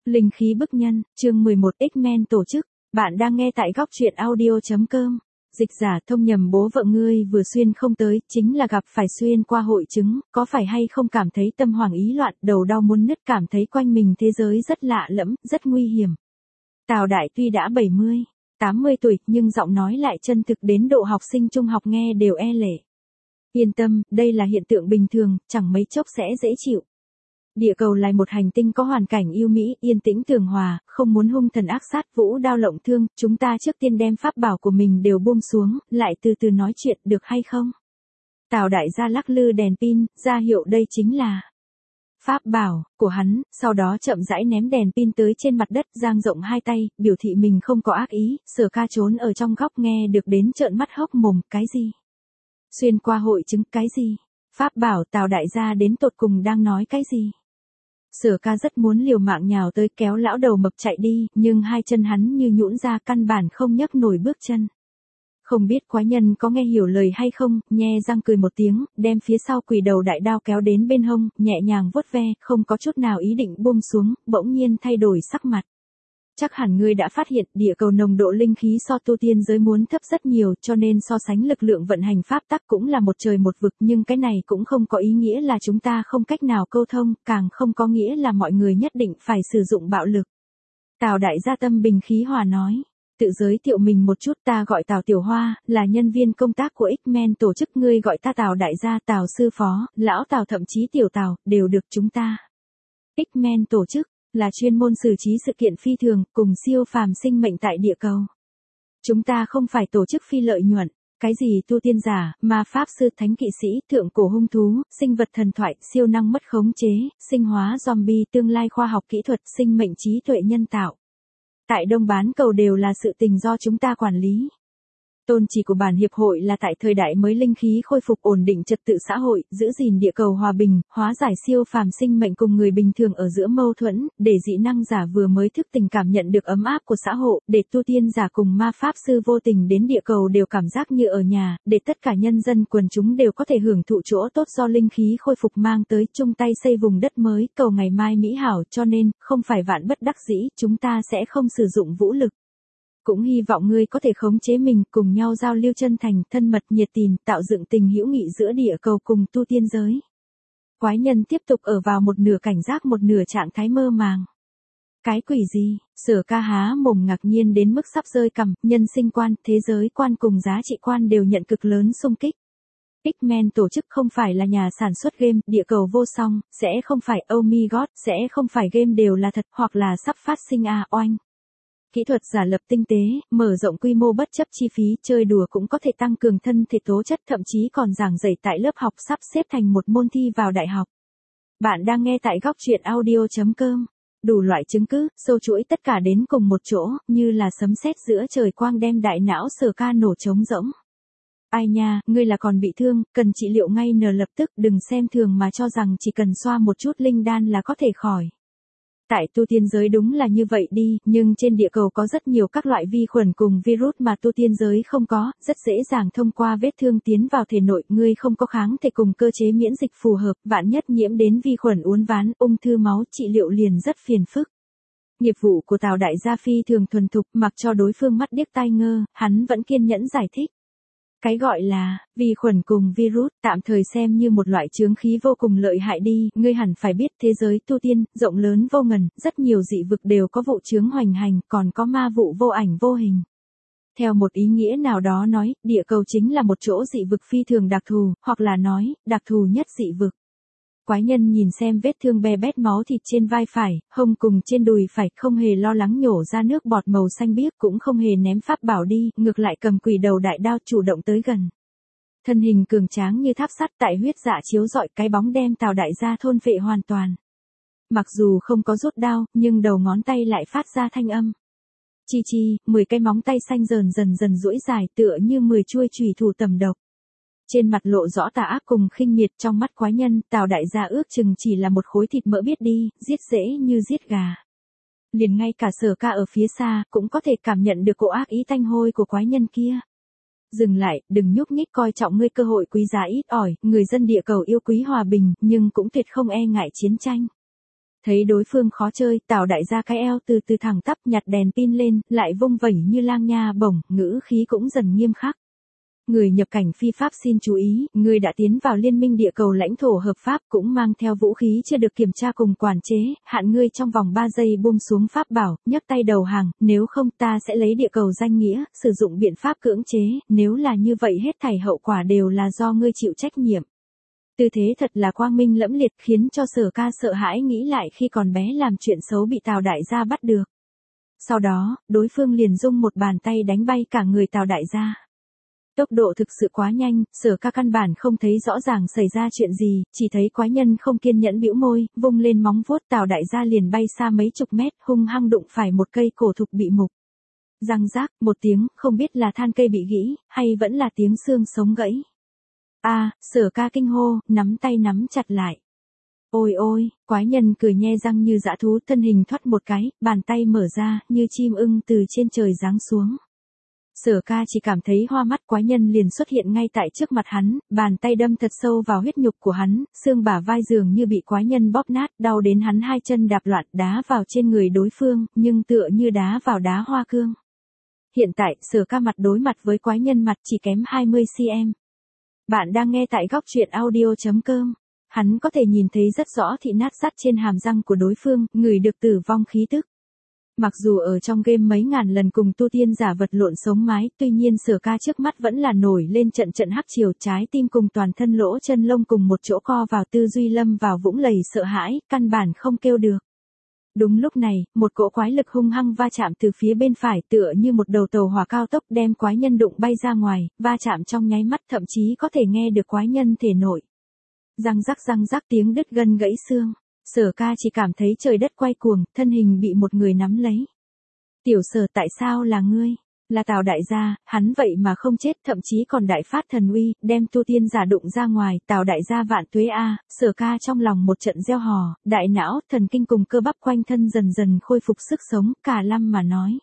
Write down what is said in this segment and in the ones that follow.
Linh khí bức nhân, chương 11 X-Men tổ chức. Bạn đang nghe tại góc truyện audio.com. Dịch giả thông nhầm bố vợ ngươi vừa xuyên không tới, chính là gặp phải xuyên qua hội chứng, có phải hay không cảm thấy tâm hoàng ý loạn, đầu đau muốn nứt, cảm thấy quanh mình thế giới rất lạ lẫm, rất nguy hiểm. Tào Đại tuy đã 70, 80 tuổi, nhưng giọng nói lại chân thực đến độ học sinh trung học nghe đều e lệ. Yên tâm, đây là hiện tượng bình thường, chẳng mấy chốc sẽ dễ chịu. Địa cầu là một hành tinh có hoàn cảnh yêu mỹ, yên tĩnh tường hòa, không muốn hung thần ác sát, vũ đao lộng thương, chúng ta trước tiên đem pháp bảo của mình đều buông xuống, lại từ từ nói chuyện được hay không? Tào Đại gia lắc lư đèn pin, ra hiệu đây chính là pháp bảo của hắn, sau đó chậm rãi ném đèn pin tới trên mặt đất, dang rộng hai tay, biểu thị mình không có ác ý. Sở Ca trốn ở trong góc nghe được đến trợn mắt hốc mồm, cái gì? Xuyên qua hội chứng, cái gì? Pháp bảo, Tào Đại gia đến tột cùng đang nói cái gì? Sở Ca rất muốn liều mạng nhào tới kéo lão đầu mập chạy đi, nhưng hai chân hắn như nhũn ra, căn bản không nhấc nổi bước chân. Không biết quái nhân có nghe hiểu lời hay không, nhe răng cười một tiếng, đem phía sau quỷ đầu đại đao kéo đến bên hông, nhẹ nhàng vuốt ve, không có chút nào ý định buông xuống, bỗng nhiên thay đổi sắc mặt. Chắc hẳn ngươi đã phát hiện, địa cầu nồng độ linh khí so tu tiên giới muốn thấp rất nhiều, cho nên so sánh lực lượng vận hành pháp tắc cũng là một trời một vực, nhưng cái này cũng không có ý nghĩa là chúng ta không cách nào câu thông, càng không có nghĩa là mọi người nhất định phải sử dụng bạo lực. Tào Đại gia tâm bình khí hòa nói. Tự giới thiệu mình một chút, ta gọi Tào Tiểu Hoa, là nhân viên công tác của X-Men tổ chức, ngươi gọi ta Tào Đại gia, Tào sư phó, lão Tào, thậm chí Tiểu Tào, đều được chúng ta. X-Men tổ chức là chuyên môn xử trí sự kiện phi thường cùng siêu phàm sinh mệnh tại địa cầu. Chúng ta không phải tổ chức phi lợi nhuận, cái gì tu tiên giả, ma pháp sư, thánh kỵ sĩ, thượng cổ hung thú, sinh vật thần thoại, siêu năng mất khống chế, sinh hóa zombie, tương lai khoa học kỹ thuật, sinh mệnh trí tuệ nhân tạo. Tại Đông bán cầu đều là sự tình do chúng ta quản lý. Tôn chỉ của bản hiệp hội là tại thời đại mới linh khí khôi phục, ổn định trật tự xã hội, giữ gìn địa cầu hòa bình, hóa giải siêu phàm sinh mệnh cùng người bình thường ở giữa mâu thuẫn, để dị năng giả vừa mới thức tỉnh cảm nhận được ấm áp của xã hội, để tu tiên giả cùng ma pháp sư vô tình đến địa cầu đều cảm giác như ở nhà, để tất cả nhân dân quần chúng đều có thể hưởng thụ chỗ tốt do linh khí khôi phục mang tới, chung tay xây vùng đất mới, cầu ngày mai mỹ hảo, cho nên, không phải vạn bất đắc dĩ, chúng ta sẽ không sử dụng vũ lực. Cũng hy vọng ngươi có thể khống chế mình, cùng nhau giao lưu chân thành, thân mật, nhiệt tình, tạo dựng tình hữu nghị giữa địa cầu cùng tu tiên giới. Quái nhân tiếp tục ở vào một nửa cảnh giác một nửa trạng thái mơ màng. Cái quỷ gì? Sở Ca há mồm ngạc nhiên đến mức sắp rơi cằm, nhân sinh quan, thế giới quan cùng giá trị quan đều nhận cực lớn xung kích. X-Men tổ chức không phải là nhà sản xuất game, địa cầu vô song, sẽ không phải oh my god, sẽ không phải game đều là thật, hoặc là sắp phát sinh oanh. Kỹ thuật giả lập tinh tế, mở rộng quy mô bất chấp chi phí, chơi đùa cũng có thể tăng cường thân thể tố chất, thậm chí còn giảng dạy tại lớp học, sắp xếp thành một môn thi vào đại học. Bạn đang nghe tại góc truyện audio.com. Đủ loại chứng cứ, sâu chuỗi tất cả đến cùng một chỗ, như là sấm sét giữa trời quang đem đại não Sở Ca nổ trống rỗng. Ai nha, ngươi là còn bị thương, cần trị liệu ngay lập tức, đừng xem thường mà cho rằng chỉ cần xoa một chút linh đan là có thể khỏi. Tại tu tiên giới đúng là như vậy đi, nhưng trên địa cầu có rất nhiều các loại vi khuẩn cùng virus mà tu tiên giới không có, rất dễ dàng thông qua vết thương tiến vào thể nội, ngươi không có kháng thể cùng cơ chế miễn dịch phù hợp, vạn nhất nhiễm đến vi khuẩn uốn ván, ung thư máu, trị liệu liền rất phiền phức. Nghiệp vụ của Tào Đại gia phi thường thuần thục, mặc cho đối phương mắt điếc tai ngơ, hắn vẫn kiên nhẫn giải thích. Cái gọi là vi khuẩn cùng virus, tạm thời xem như một loại chướng khí vô cùng lợi hại đi, ngươi hẳn phải biết thế giới tu tiên, rộng lớn vô ngần, rất nhiều dị vực đều có vụ chướng hoành hành, còn có ma vụ vô ảnh vô hình. Theo một ý nghĩa nào đó nói, địa cầu chính là một chỗ dị vực phi thường đặc thù, hoặc là nói, đặc thù nhất dị vực. Quái nhân nhìn xem vết thương be bét máu thịt trên vai phải, hông cùng trên đùi phải, không hề lo lắng nhổ ra nước bọt màu xanh biếc, cũng không hề ném pháp bảo đi, ngược lại cầm quỷ đầu đại đao chủ động tới gần. Thân hình cường tráng như tháp sắt, tại huyết dạ chiếu rọi, cái bóng đem Tào Đại gia thôn phệ hoàn toàn. Mặc dù không có rút đao, nhưng đầu ngón tay lại phát ra thanh âm. Chi chi, 10 cái móng tay xanh dần duỗi dài, tựa như 10 chuôi chùy thủ tầm độc. Trên mặt lộ rõ tà ác cùng khinh miệt, trong mắt quái nhân, Tào Đại gia ước chừng chỉ là một khối thịt mỡ biết đi, giết dễ như giết gà. Liền ngay cả Sở Ca ở phía xa, cũng có thể cảm nhận được cỗ ác ý tanh hôi của quái nhân kia. Dừng lại, đừng nhúc nhích, coi trọng ngươi cơ hội quý giá ít ỏi, người dân địa cầu yêu quý hòa bình, nhưng cũng tuyệt không e ngại chiến tranh. Thấy đối phương khó chơi, Tào đại gia cái eo từ từ thẳng tắp nhặt đèn pin lên, lại vung vẩy như lang nha bổng, ngữ khí cũng dần nghiêm khắc. Người nhập cảnh phi pháp xin chú ý, người đã tiến vào liên minh địa cầu lãnh thổ hợp pháp cũng mang theo vũ khí chưa được kiểm tra cùng quản chế, hạn ngươi trong vòng 3 giây buông xuống pháp bảo, nhấc tay đầu hàng, nếu không ta sẽ lấy địa cầu danh nghĩa, sử dụng biện pháp cưỡng chế, nếu là như vậy hết thảy hậu quả đều là do ngươi chịu trách nhiệm. Tư thế thật là quang minh lẫm liệt khiến cho Sở Ca sợ hãi nghĩ lại khi còn bé làm chuyện xấu bị Tào đại gia bắt được. Sau đó, đối phương liền dung một bàn tay đánh bay cả người Tào đại gia. Tốc độ thực sự quá nhanh, Sở Ca căn bản không thấy rõ ràng xảy ra chuyện gì, chỉ thấy quái nhân không kiên nhẫn bĩu môi, vung lên móng vuốt Tào đại gia liền bay xa mấy chục mét, hung hăng đụng phải một cây cổ thụ bị mục. Răng rác, một tiếng, không biết là than cây bị gãy, hay vẫn là tiếng xương sống gãy. Sở Ca kinh hô, nắm tay nắm chặt lại. Ôi ôi, quái nhân cười nhe răng như dã thú, thân hình thoát một cái, bàn tay mở ra, như chim ưng từ trên trời giáng xuống. Sở Ca chỉ cảm thấy hoa mắt, quái nhân liền xuất hiện ngay tại trước mặt hắn, bàn tay đâm thật sâu vào huyết nhục của hắn, xương bả vai dường như bị quái nhân bóp nát, đau đến hắn hai chân đạp loạn đá vào trên người đối phương, nhưng tựa như đá vào đá hoa cương. Hiện tại, Sở Ca mặt đối mặt với quái nhân mặt chỉ kém 20 cm. Bạn đang nghe tại góc truyện audio.com. Hắn có thể nhìn thấy rất rõ thị nát sắt trên hàm răng của đối phương, người được tử vong khí tức. Mặc dù ở trong game mấy ngàn lần cùng tu tiên giả vật lộn sống mái, tuy nhiên Sở Ca trước mắt vẫn là nổi lên trận trận hắc chiều, trái tim cùng toàn thân lỗ chân lông cùng một chỗ co vào, tư duy lâm vào vũng lầy sợ hãi, căn bản không kêu được. Đúng lúc này, một cỗ quái lực hung hăng va chạm từ phía bên phải, tựa như một đầu tàu hỏa cao tốc đem quái nhân đụng bay ra ngoài, va chạm trong nháy mắt thậm chí có thể nghe được quái nhân thể nội. Răng rắc tiếng đứt gân gãy xương. Sở Ca chỉ cảm thấy trời đất quay cuồng, thân hình bị một người nắm lấy. Tiểu Sở, tại sao là ngươi? Là Tào đại gia, hắn vậy mà không chết, thậm chí còn đại phát thần uy, đem tu tiên giả đụng ra ngoài, Tào đại gia vạn tuế a. Sở Ca trong lòng một trận gieo hò, đại não, thần kinh cùng cơ bắp quanh thân dần dần khôi phục sức sống, cả lâm mà nói.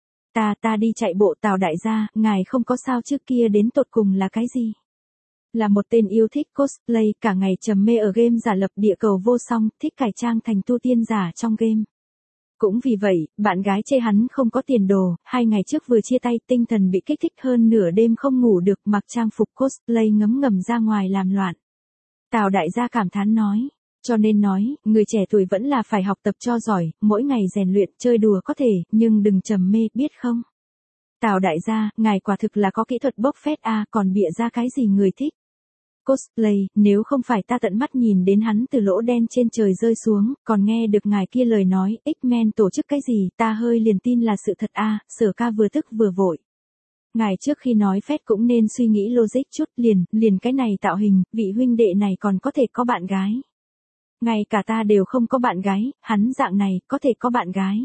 Ta đi chạy bộ. Tào đại gia, ngài không có sao trước kia đến tột cùng là cái gì? Là một tên yêu thích cosplay, cả ngày trầm mê ở game giả lập địa cầu vô song, thích cải trang thành tu tiên giả trong game. Cũng vì vậy, bạn gái chê hắn không có tiền đồ, 2 ngày trước vừa chia tay, tinh thần bị kích thích hơn nửa đêm không ngủ được, mặc trang phục cosplay ngấm ngầm ra ngoài làm loạn. Tào đại gia cảm thán nói, cho nên nói, người trẻ tuổi vẫn là phải học tập cho giỏi, mỗi ngày rèn luyện, chơi đùa có thể, nhưng đừng trầm mê, biết không? Tào đại gia, ngài quả thực là có kỹ thuật bốc phét a, còn bịa ra cái gì người thích? Cosplay, nếu không phải ta tận mắt nhìn đến hắn từ lỗ đen trên trời rơi xuống, còn nghe được ngài kia lời nói, X-Men tổ chức cái gì, ta hơi liền tin là sự thật a. Sở Ca vừa tức vừa vội. Ngài trước khi nói phét cũng nên suy nghĩ logic chút, liền cái này tạo hình, vị huynh đệ này còn có thể có bạn gái. Ngay cả ta đều không có bạn gái, hắn dạng này, có thể có bạn gái.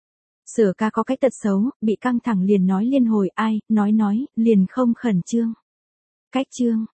Sở Ca có cái tật xấu, bị căng thẳng liền nói liên hồi, ai, nói, liền không khẩn trương. Cách chương.